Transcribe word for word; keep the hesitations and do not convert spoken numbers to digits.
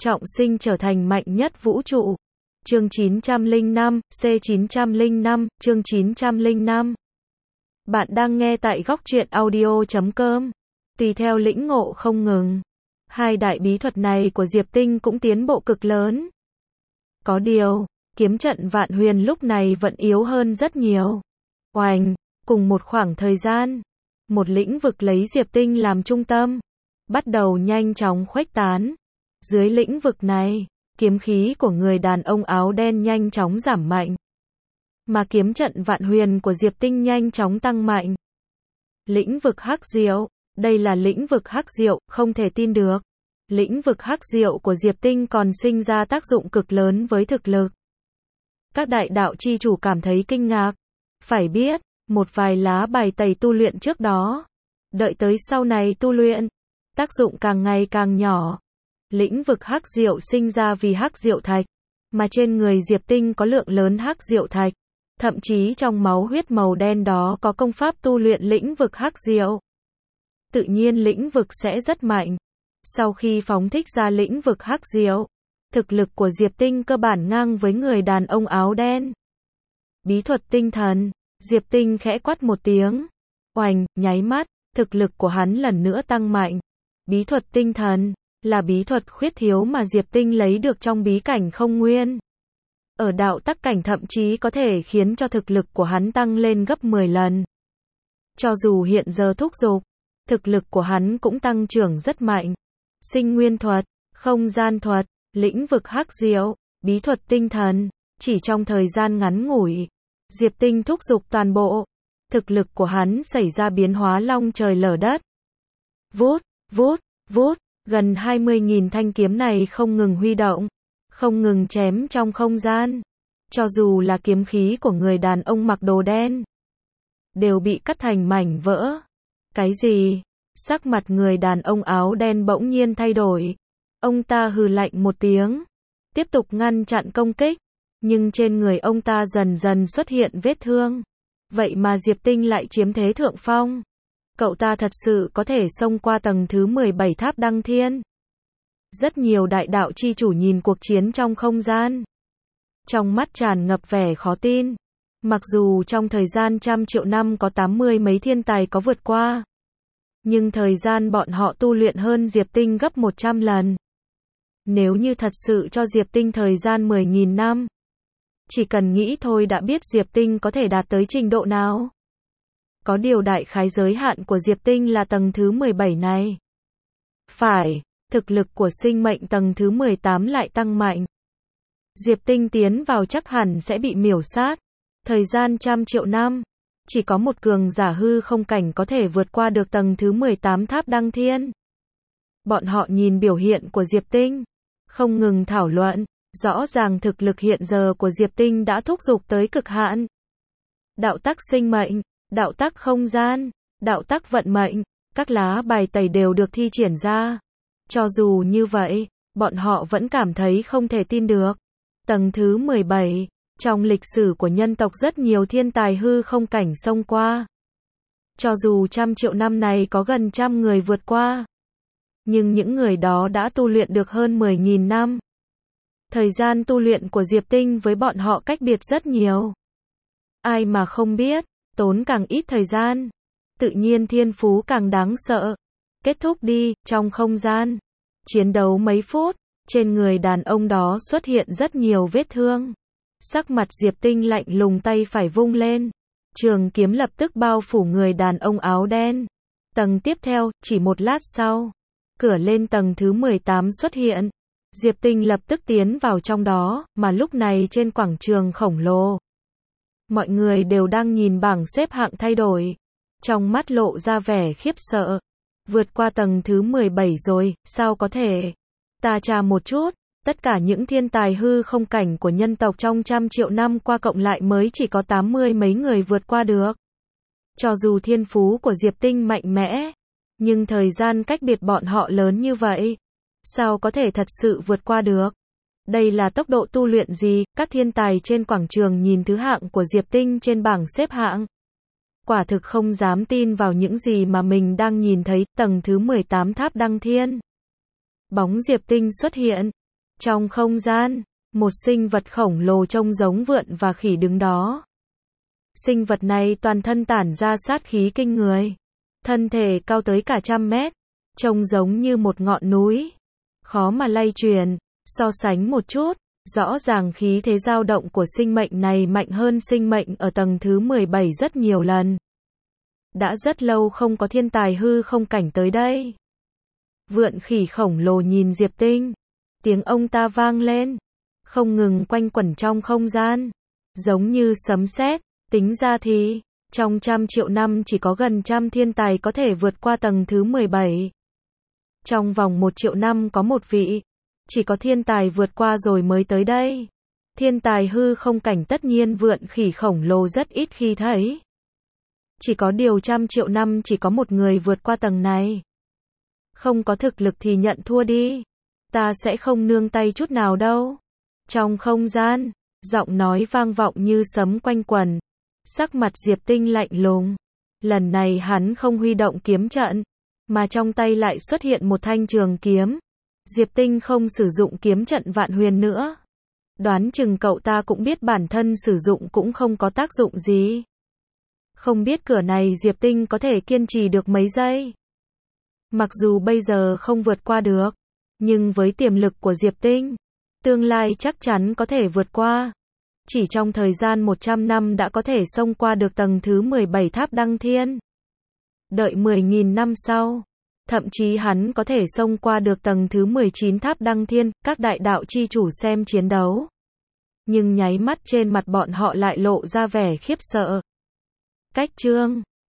trọng sinh trở thành mạnh nhất vũ trụ. Chương chín trăm lẻ năm, C chín trăm lẻ năm, chương chín trăm lẻ năm. Bạn đang nghe tại góc truyện audio chấm com. Tùy theo lĩnh ngộ không ngừng, hai đại bí thuật này của Diệp Tinh cũng tiến bộ cực lớn. Có điều, kiếm trận vạn huyền lúc này vẫn yếu hơn rất nhiều. Oành, cùng một khoảng thời gian, một lĩnh vực lấy Diệp Tinh làm trung tâm, bắt đầu nhanh chóng khuếch tán. Dưới lĩnh vực này, kiếm khí của người đàn ông áo đen nhanh chóng giảm mạnh, mà kiếm trận vạn huyền của Diệp Tinh nhanh chóng tăng mạnh. Lĩnh vực hắc diệu, đây là lĩnh vực hắc diệu, không thể tin được. Lĩnh vực hắc diệu của Diệp Tinh còn sinh ra tác dụng cực lớn với thực lực. Các đại đạo chi chủ cảm thấy kinh ngạc. Phải biết, một vài lá bài tẩy tu luyện trước đó, đợi tới sau này tu luyện, tác dụng càng ngày càng nhỏ. Lĩnh vực hắc diệu sinh ra vì hắc diệu thạch, mà trên người Diệp Tinh có lượng lớn hắc diệu thạch, thậm chí trong máu huyết màu đen đó có công pháp tu luyện lĩnh vực hắc diệu. Tự nhiên lĩnh vực sẽ rất mạnh. Sau khi phóng thích ra lĩnh vực hắc diệu, thực lực của Diệp Tinh cơ bản ngang với người đàn ông áo đen. Bí thuật tinh thần, Diệp Tinh khẽ quát một tiếng. Oành, nháy mắt, thực lực của hắn lần nữa tăng mạnh. Bí thuật tinh thần là bí thuật khuyết thiếu mà Diệp Tinh lấy được trong bí cảnh không nguyên. Ở đạo tắc cảnh thậm chí có thể khiến cho thực lực của hắn tăng lên gấp mười lần. Cho dù hiện giờ thúc giục, thực lực của hắn cũng tăng trưởng rất mạnh. Sinh nguyên thuật, không gian thuật, lĩnh vực hắc diệu, bí thuật tinh thần, chỉ trong thời gian ngắn ngủi, Diệp Tinh thúc giục toàn bộ, thực lực của hắn xảy ra biến hóa long trời lở đất. Vút, vút, vút, gần hai mươi nghìn thanh kiếm này không ngừng huy động, không ngừng chém trong không gian. Cho dù là kiếm khí của người đàn ông mặc đồ đen, đều bị cắt thành mảnh vỡ. Cái gì? Sắc mặt người đàn ông áo đen bỗng nhiên thay đổi. Ông ta hừ lạnh một tiếng, tiếp tục ngăn chặn công kích, nhưng trên người ông ta dần dần xuất hiện vết thương. Vậy mà Diệp Tinh lại chiếm thế thượng phong. Cậu ta thật sự có thể xông qua tầng thứ mười bảy tháp đăng thiên. Rất nhiều đại đạo chi chủ nhìn cuộc chiến trong không gian, trong mắt tràn ngập vẻ khó tin. Mặc dù trong thời gian trăm triệu năm có tám mươi mấy thiên tài có vượt qua, nhưng thời gian bọn họ tu luyện hơn Diệp Tinh gấp một trăm lần. Nếu như thật sự cho Diệp Tinh thời gian mười nghìn năm, chỉ cần nghĩ thôi đã biết Diệp Tinh có thể đạt tới trình độ nào. Có điều đại khái giới hạn của Diệp Tinh là tầng thứ mười bảy này. Phải, thực lực của sinh mệnh tầng thứ mười tám lại tăng mạnh. Diệp Tinh tiến vào chắc hẳn sẽ bị miểu sát. Thời gian trăm triệu năm, chỉ có một cường giả hư không cảnh có thể vượt qua được tầng thứ mười tám tháp đăng thiên. Bọn họ nhìn biểu hiện của Diệp Tinh, không ngừng thảo luận, rõ ràng thực lực hiện giờ của Diệp Tinh đã thúc giục tới cực hạn. Đạo tắc sinh mệnh, đạo tắc không gian, đạo tắc vận mệnh, các lá bài tẩy đều được thi triển ra. Cho dù như vậy, bọn họ vẫn cảm thấy không thể tin được. Tầng thứ mười bảy, trong lịch sử của nhân tộc rất nhiều thiên tài hư không cảnh xông qua. Cho dù trăm triệu năm này có gần trăm người vượt qua, nhưng những người đó đã tu luyện được hơn mười nghìn năm. Thời gian tu luyện của Diệp Tinh với bọn họ cách biệt rất nhiều. Ai mà không biết, tốn càng ít thời gian, tự nhiên thiên phú càng đáng sợ. Kết thúc đi, trong không gian. Chiến đấu mấy phút, trên người đàn ông đó xuất hiện rất nhiều vết thương. Sắc mặt Diệp Tinh lạnh lùng, tay phải vung lên. Trường kiếm lập tức bao phủ người đàn ông áo đen. Tầng tiếp theo, chỉ một lát sau, cửa lên tầng thứ mười tám xuất hiện. Diệp Tinh lập tức tiến vào trong đó, mà lúc này trên quảng trường khổng lồ, mọi người đều đang nhìn bảng xếp hạng thay đổi. Trong mắt lộ ra vẻ khiếp sợ. Vượt qua tầng thứ mười bảy rồi, sao có thể? Ta tra một chút, tất cả những thiên tài hư không cảnh của nhân tộc trong trăm triệu năm qua cộng lại mới chỉ có tám mươi mấy người vượt qua được. Cho dù thiên phú của Diệp Tinh mạnh mẽ, nhưng thời gian cách biệt bọn họ lớn như vậy, sao có thể thật sự vượt qua được? Đây là tốc độ tu luyện gì? Các thiên tài trên quảng trường nhìn thứ hạng của Diệp Tinh trên bảng xếp hạng. Quả thực không dám tin vào những gì mà mình đang nhìn thấy. Tầng thứ mười tám tháp đăng thiên. Bóng Diệp Tinh xuất hiện. Trong không gian, một sinh vật khổng lồ trông giống vượn và khỉ đứng đó. Sinh vật này toàn thân tản ra sát khí kinh người. Thân thể cao tới cả trăm mét, trông giống như một ngọn núi. Khó mà lay chuyển, so sánh một chút, rõ ràng khí thế dao động của sinh mệnh này mạnh hơn sinh mệnh ở tầng thứ mười bảy rất nhiều lần. Đã rất lâu không có thiên tài hư không cảnh tới đây. Vượn khỉ khổng lồ nhìn Diệp Tinh. Tiếng ông ta vang lên, không ngừng quanh quẩn trong không gian, giống như sấm sét. Tính ra thì, trong trăm triệu năm chỉ có gần trăm thiên tài có thể vượt qua tầng thứ mười bảy. Trong vòng một triệu năm có một vị, chỉ có thiên tài vượt qua rồi mới tới đây. Thiên tài hư không cảnh tất nhiên vượn khỉ khổng lồ rất ít khi thấy. Chỉ có điều trăm triệu năm chỉ có một người vượt qua tầng này. Không có thực lực thì nhận thua đi. Ta sẽ không nương tay chút nào đâu. Trong không gian, giọng nói vang vọng như sấm quanh quẩn. Sắc mặt Diệp Tinh lạnh lùng. Lần này hắn không huy động kiếm trận, mà trong tay lại xuất hiện một thanh trường kiếm. Diệp Tinh không sử dụng kiếm trận vạn huyền nữa. Đoán chừng cậu ta cũng biết bản thân sử dụng cũng không có tác dụng gì. Không biết cửa này Diệp Tinh có thể kiên trì được mấy giây. Mặc dù bây giờ không vượt qua được, nhưng với tiềm lực của Diệp Tinh, tương lai chắc chắn có thể vượt qua. Chỉ trong thời gian một trăm năm đã có thể xông qua được tầng thứ mười bảy tháp Đăng Thiên. Đợi mười nghìn năm sau, thậm chí hắn có thể xông qua được tầng thứ mười chín tháp Đăng Thiên. Các đại đạo chi chủ xem chiến đấu, nhưng nháy mắt trên mặt bọn họ lại lộ ra vẻ khiếp sợ. Cách chương